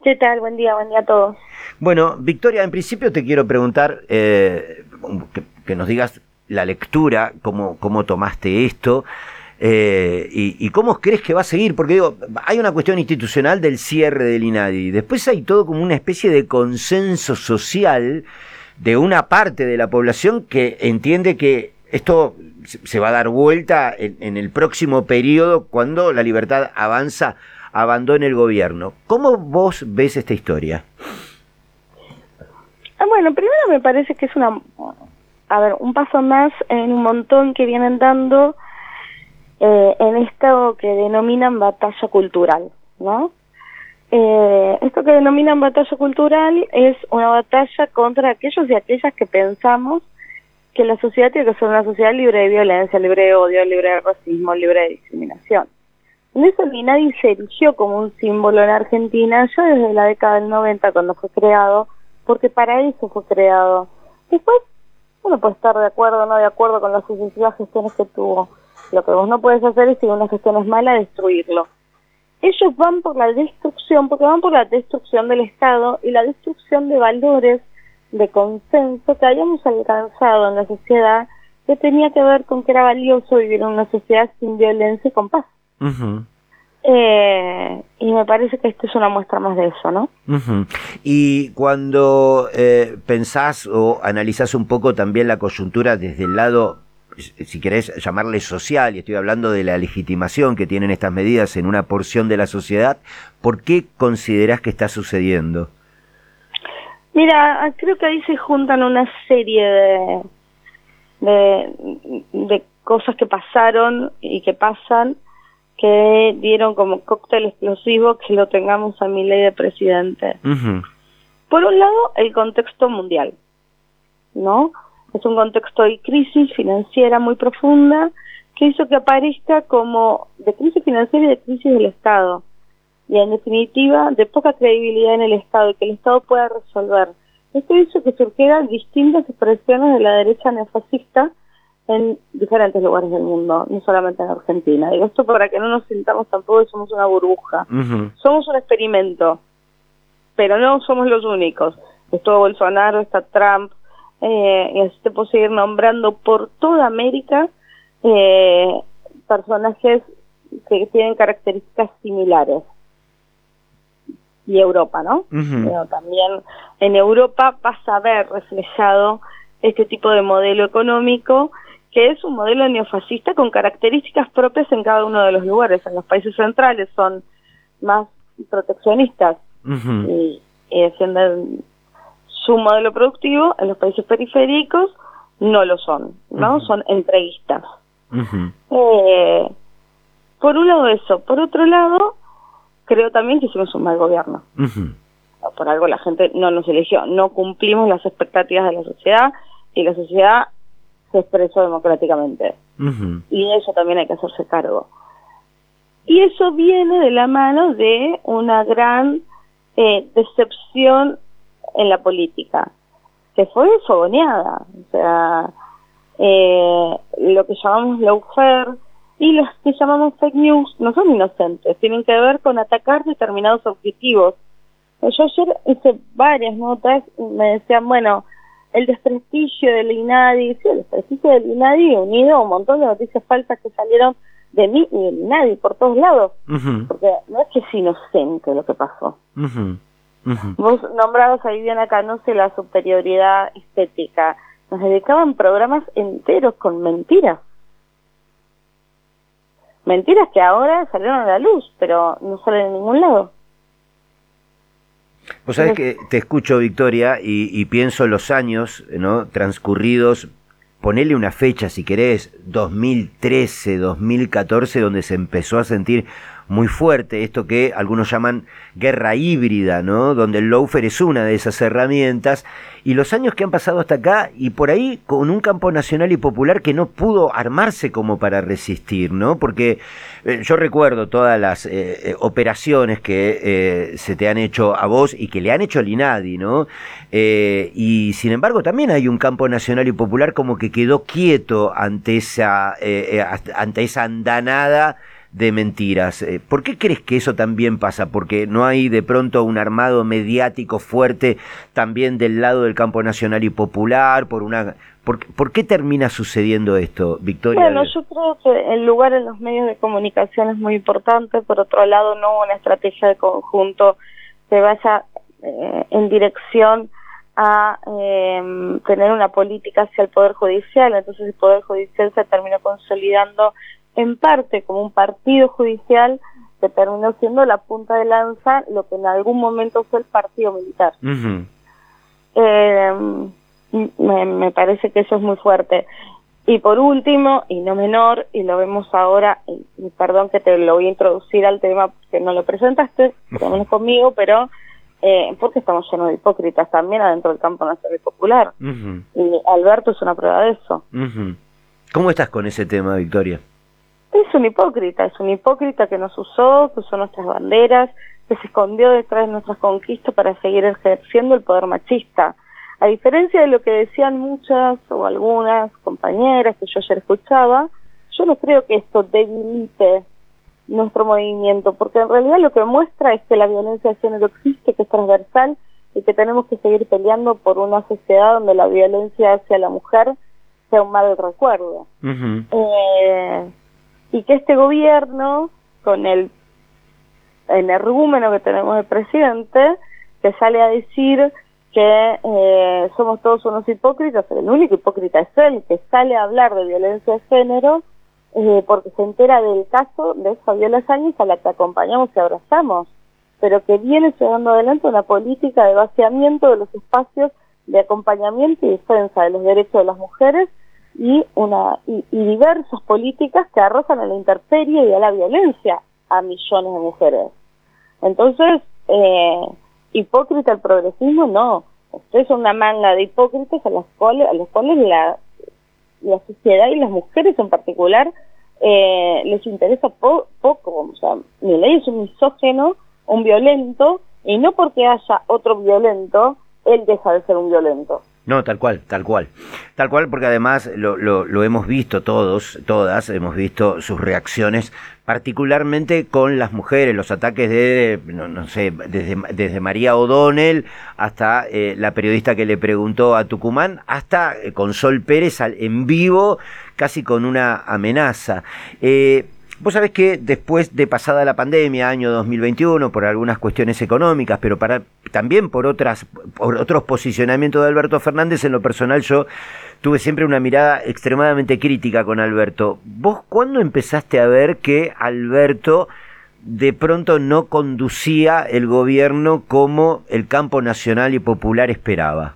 ¿Qué tal? Buen día a todos. Bueno, Victoria, en principio te quiero preguntar que nos digas la lectura, cómo tomaste esto y cómo crees que va a seguir, porque digo, hay una cuestión institucional del cierre del INADI, después hay todo como una especie de consenso social de una parte de la población que entiende que esto se va a dar vuelta en el próximo periodo cuando La Libertad Avanza abandone el gobierno. ¿Cómo vos ves esta historia? Bueno, primero me parece que es un paso más en un montón que vienen dando en esto que denominan batalla cultural, ¿no? Esto que denominan batalla cultural es una batalla contra aquellos y aquellas que pensamos que la sociedad tiene que ser una sociedad libre de violencia, libre de odio, libre de racismo, libre de discriminación. En eso el INADI se erigió como un símbolo en Argentina ya desde la década del 90 cuando fue creado, porque para eso fue creado. Después uno puede estar de acuerdo o no de acuerdo con las sucesivas gestiones que tuvo. Lo que vos no puedes hacer es, si una gestión es mala, destruirlo. Ellos van por la destrucción, porque van por la destrucción del Estado y la destrucción de valores de consenso que habíamos alcanzado en la sociedad, que tenía que ver con que era valioso vivir en una sociedad sin violencia y con paz. Uh-huh. Y me parece que esto es una muestra más de eso, ¿no? Uh-huh. Y cuando pensás o analizás un poco también la coyuntura desde el lado, si querés llamarle social, y estoy hablando de la legitimación que tienen estas medidas en una porción de la sociedad, ¿por qué considerás que está sucediendo? Mira, creo que ahí se juntan una serie de cosas que pasaron y que pasan, que dieron como cóctel explosivo que lo tengamos a Milei de presidente. Uh-huh. Por un lado, el contexto mundial, ¿no? Es un contexto de crisis financiera muy profunda que hizo que aparezca como de crisis financiera y de crisis del Estado. Y en definitiva, de poca credibilidad en el Estado y que el Estado pueda resolver. Esto hizo que surgieran distintas expresiones de la derecha neofascista en diferentes lugares del mundo, no solamente en Argentina. Digo esto para que no nos sintamos tampoco que somos una burbuja. Uh-huh. Somos un experimento, pero no somos los únicos. Estuvo Bolsonaro, está Trump, y así te puedo seguir nombrando por toda América personajes que tienen características similares. Y Europa, ¿no? Uh-huh. Pero también en Europa vas a ver reflejado este tipo de modelo económico, que es un modelo neofascista con características propias en cada uno de los lugares. En los países centrales son más proteccionistas Uh-huh. y defienden su modelo productivo. En los países periféricos no lo son, ¿no? Uh-huh. Son entreguistas. Uh-huh. Por un lado eso. Por otro lado, creo también que hicimos un mal gobierno. Uh-huh. Por algo la gente no nos eligió. No cumplimos las expectativas de la sociedad y la sociedad se expresó democráticamente. Uh-huh. Y de eso también hay que hacerse cargo. Y eso viene de la mano de una gran decepción en la política, que fue fogoneada. O sea, lo que llamamos lawfare y los que llamamos fake news no son inocentes, tienen que ver con atacar determinados objetivos. Yo ayer hice varias notas y me decían, bueno, el desprestigio del INADI, sí, el desprestigio del INADI unido a un montón de noticias falsas que salieron de mí y del INADI por todos lados, Uh-huh. porque no es que es inocente lo que pasó. Uh-huh. Uh-huh. Vos nombrabas a Viviana Canosa la superioridad estética, nos dedicaban programas enteros con mentiras. Mentiras que ahora salieron a la luz, pero no salen de ningún lado. Vos sabés que te escucho, Victoria, y pienso en los años, ¿no?, transcurridos, ponele una fecha si querés, 2013, 2014, donde se empezó a sentir muy fuerte esto que algunos llaman guerra híbrida, ¿no?, donde el lawfare es una de esas herramientas, y los años que han pasado hasta acá, y por ahí con un campo nacional y popular que no pudo armarse como para resistir, ¿no? Porque yo recuerdo todas las operaciones que se te han hecho a vos y que le han hecho al INADI, ¿no? Y sin embargo también hay un campo nacional y popular como que quedó quieto ante esa andanada de mentiras. ¿Por qué crees que eso también pasa? ¿Porque no hay de pronto un armado mediático fuerte también del lado del campo nacional y popular? ¿Por qué termina sucediendo esto, Victoria? Bueno, yo creo que el lugar en los medios de comunicación es muy importante. Por otro lado, no hubo una estrategia de conjunto que vaya en dirección a tener una política hacia el Poder Judicial. Entonces el Poder Judicial se terminó consolidando en parte como un partido judicial que terminó siendo la punta de lanza, lo que en algún momento fue el partido militar. Uh-huh. Me parece que eso es muy fuerte. Y por último, y no menor, y lo vemos ahora, y perdón que te lo voy a introducir al tema porque no lo presentaste, por lo menos conmigo, pero porque estamos llenos de hipócritas también adentro del campo nacional y popular. Uh-huh. Y Alberto es una prueba de eso. Uh-huh. ¿Cómo estás con ese tema, Victoria? Es un hipócrita que nos usó, que usó nuestras banderas, que se escondió detrás de nuestras conquistas para seguir ejerciendo el poder machista. A diferencia de lo que decían muchas o algunas compañeras que yo ayer escuchaba, yo no creo que esto debilite nuestro movimiento, porque en realidad lo que muestra es que la violencia de género existe, que es transversal y que tenemos que seguir peleando por una sociedad donde la violencia hacia la mujer sea un mal recuerdo. Uh-huh. Y que este gobierno, con el energúmeno que tenemos del presidente, que sale a decir que somos todos unos hipócritas, pero el único hipócrita es él, que sale a hablar de violencia de género porque se entera del caso de Fabiola Yáñez, a la que acompañamos y abrazamos, pero que viene llevando adelante una política de vaciamiento de los espacios de acompañamiento y defensa de los derechos de las mujeres y diversas políticas que arrojan a la intemperie y a la violencia a millones de mujeres. Entonces, hipócrita el progresismo, no. Ustedes son una manga de hipócritas a los cuales la sociedad y las mujeres en particular les interesa poco. O sea, Milei es un misógino, un violento, y no porque haya otro violento, él deja de ser un violento. No, tal cual, porque además lo hemos visto todas, hemos visto sus reacciones, particularmente con las mujeres, los ataques de, no sé, desde María O'Donnell hasta la periodista que le preguntó a Tucumán, hasta con Sol Pérez en vivo, casi con una amenaza. Vos sabés que después de pasada la pandemia, año 2021, por algunas cuestiones económicas, pero también por otros posicionamientos de Alberto Fernández, en lo personal yo tuve siempre una mirada extremadamente crítica con Alberto. ¿Vos cuándo empezaste a ver que Alberto de pronto no conducía el gobierno como el campo nacional y popular esperaba?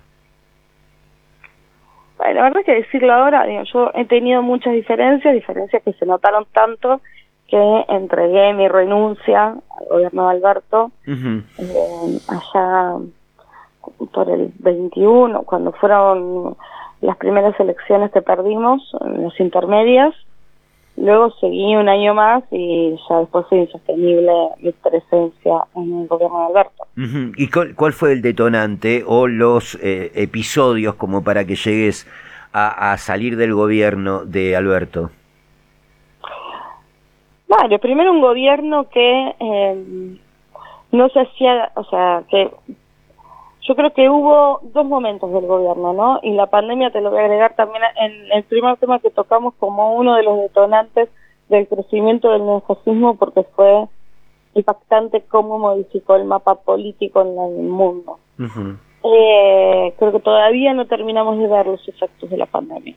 Bueno, la verdad es que decirlo ahora, yo he tenido muchas diferencias que se notaron tanto que entregué mi renuncia al gobierno de Alberto allá por el 21, cuando fueron las primeras elecciones que perdimos, las intermedias. Luego seguí un año más y ya después fue insostenible mi presencia en el gobierno de Alberto. Uh-huh. ¿Y cuál fue el detonante o los episodios como para que llegues a salir del gobierno de Alberto? Vale, primero un gobierno que no se hacía, o sea, que yo creo que hubo dos momentos del gobierno, ¿no? Y la pandemia te lo voy a agregar también en el primer tema que tocamos como uno de los detonantes del crecimiento del neofascismo, porque fue impactante cómo modificó el mapa político en el mundo. Uh-huh. Creo que todavía no terminamos de ver los efectos de la pandemia.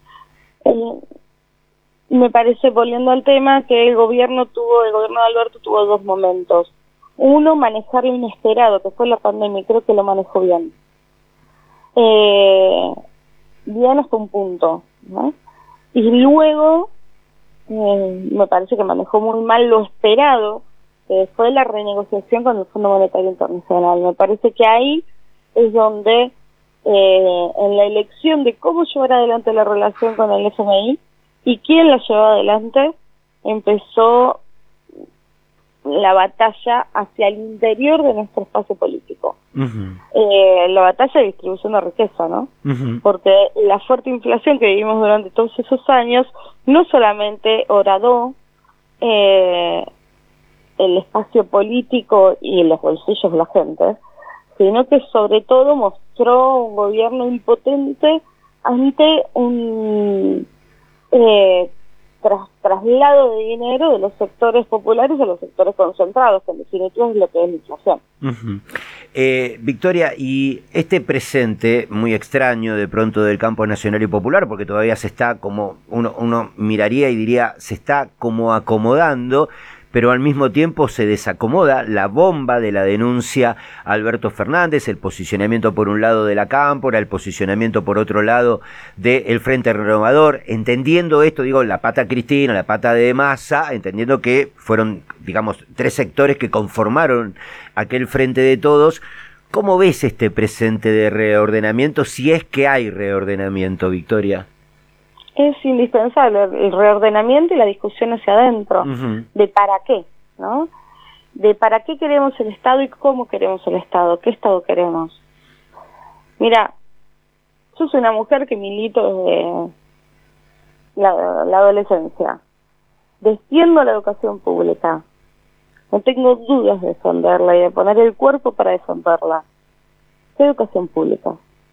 Me parece, volviendo al tema, que el gobierno de Alberto tuvo dos momentos. Uno, manejar lo inesperado, que fue la pandemia, y creo que lo manejó bien. Bien hasta un punto, ¿no? Y luego, me parece que manejó muy mal lo esperado, que fue la renegociación con el Fondo Monetario Internacional. Me parece que ahí es donde, en la elección de cómo llevar adelante la relación con el FMI, y quién la llevó adelante, empezó la batalla hacia el interior de nuestro espacio político. Uh-huh. La batalla de distribución de riqueza, ¿no? Uh-huh. Porque la fuerte inflación que vivimos durante todos esos años no solamente horadó el espacio político y los bolsillos de la gente, sino que sobre todo mostró un gobierno impotente ante un traslado de dinero de los sectores populares a los sectores concentrados, que en definitiva es lo que es la inflación. Uh-huh. Victoria, y este presente muy extraño de pronto del campo nacional y popular, porque todavía se está como, uno miraría y diría, se está como acomodando, pero al mismo tiempo se desacomoda la bomba de la denuncia a Alberto Fernández, el posicionamiento por un lado de la Cámpora, el posicionamiento por otro lado del Frente Renovador, entendiendo esto, digo, la pata Cristina, la pata de Massa, entendiendo que fueron, digamos, tres sectores que conformaron aquel Frente de Todos. ¿Cómo ves este presente de reordenamiento, si es que hay reordenamiento, Victoria? Es indispensable el reordenamiento y la discusión hacia adentro, de para qué, ¿no? De para qué queremos el Estado y cómo queremos el Estado, qué Estado queremos. Mira, yo soy una mujer que milito desde la adolescencia. Defiendo la educación pública. No tengo dudas de defenderla y de poner el cuerpo para defenderla. ¿Qué educación pública?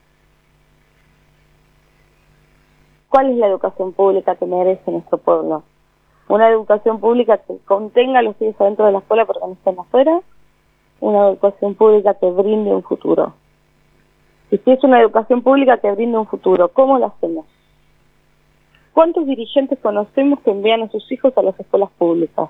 ¿Cuál es la educación pública que merece nuestro pueblo? ¿Una educación pública que contenga a los pibes adentro de la escuela porque no estén afuera? ¿Una educación pública que brinde un futuro? Y si es una educación pública que brinde un futuro, ¿cómo lo hacemos? ¿Cuántos dirigentes conocemos que envían a sus hijos a las escuelas públicas?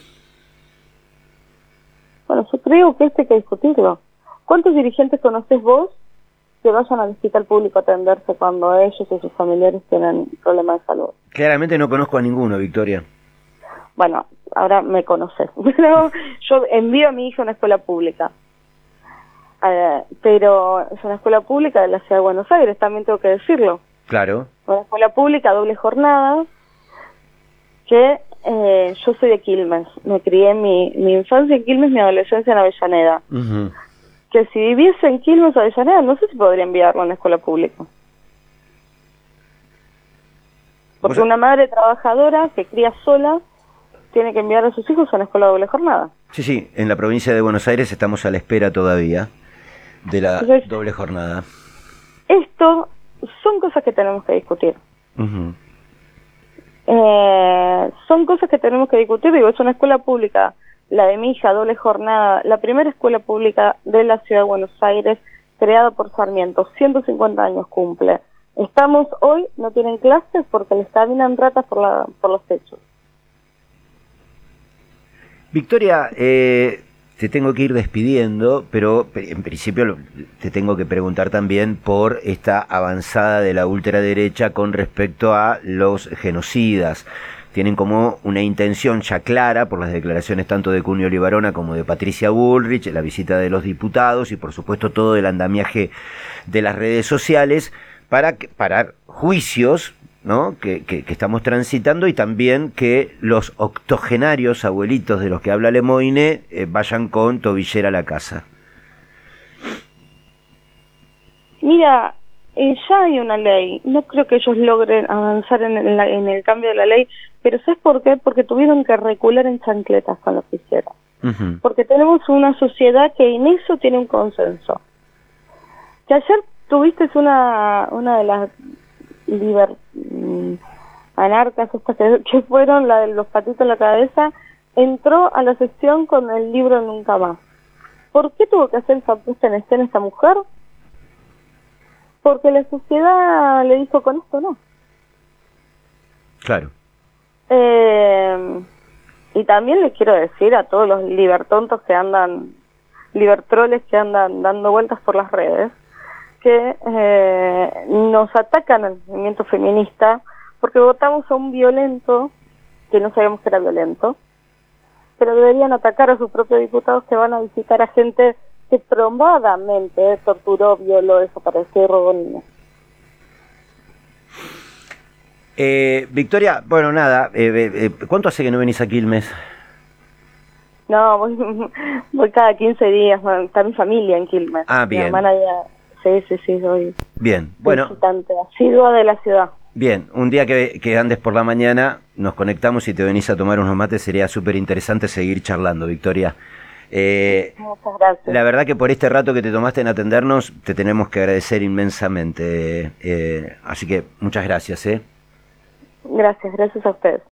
Bueno, yo creo que esto hay que discutirlo. ¿Cuántos dirigentes conoces vos que vayan al hospital público a atenderse cuando ellos y sus familiares tienen problemas de salud? Claramente no conozco a ninguno, Victoria. Bueno, ahora me conoces, pero yo envío a mi hija a una escuela pública, pero es una escuela pública de la Ciudad de Buenos Aires, también tengo que decirlo. Claro. Una escuela pública, doble jornada, que yo soy de Quilmes, me crié mi infancia en Quilmes, mi adolescencia en Avellaneda. Uh-huh. Que si viviese en Quilmes o Avellaneda, no sé si podría enviarlo a una escuela pública. Porque una madre trabajadora que cría sola tiene que enviar a sus hijos a una escuela de doble jornada. Sí, sí, en la provincia de Buenos Aires estamos a la espera todavía de la doble jornada. Esto son cosas que tenemos que discutir. Uh-huh. Son cosas que tenemos que discutir. Digo, es una escuela pública, la de mi hija, doble jornada, la primera escuela pública de la Ciudad de Buenos Aires, creada por Sarmiento, 150 años cumple. Estamos hoy, no tienen clases porque les caminan ratas por los techos. Victoria, te tengo que ir despidiendo, pero en principio te tengo que preguntar también por esta avanzada de la ultraderecha con respecto a los genocidas. Tienen como una intención ya clara por las declaraciones tanto de Cunio Libarona como de Patricia Bullrich, la visita de los diputados y por supuesto todo el andamiaje de las redes sociales para parar juicios, ¿no? que estamos transitando, y también que los octogenarios abuelitos de los que habla Lemoine vayan con tobillera a la casa. Mira, ya hay una ley, no creo que ellos logren avanzar en el cambio de la ley, pero ¿sabes por qué? Porque tuvieron que recular en chancletas con lo que hicieron. Uh-huh. Porque tenemos una sociedad que en eso tiene un consenso. Que ayer tuviste una de las anarcas estas que fueron, la de los patitos en la cabeza, entró a la sesión con el libro Nunca Más. ¿Por qué tuvo que hacer esa puesta en escena esta mujer? Porque la sociedad le dijo, con esto no. Claro. Y también les quiero decir a todos los libertontos que andan, libertroles que andan dando vueltas por las redes, que nos atacan al movimiento feminista porque votamos a un violento que no sabíamos que era violento, pero deberían atacar a sus propios diputados que van a visitar a gente que probadamente torturó, violó, desapareció y robó niños. Victoria, bueno, nada, ¿cuánto hace que no venís a Quilmes? No, voy cada 15 días, está mi familia en Quilmes. Ah, bien. Mi hermana ya, sí, soy bien, bueno. visitante asidua de la ciudad. Bien, un día que andes por la mañana, nos conectamos y te venís a tomar unos mates, sería súper interesante seguir charlando, Victoria. Muchas gracias. La verdad que por este rato que te tomaste en atendernos, te tenemos que agradecer inmensamente. Así que muchas gracias. Gracias a ustedes.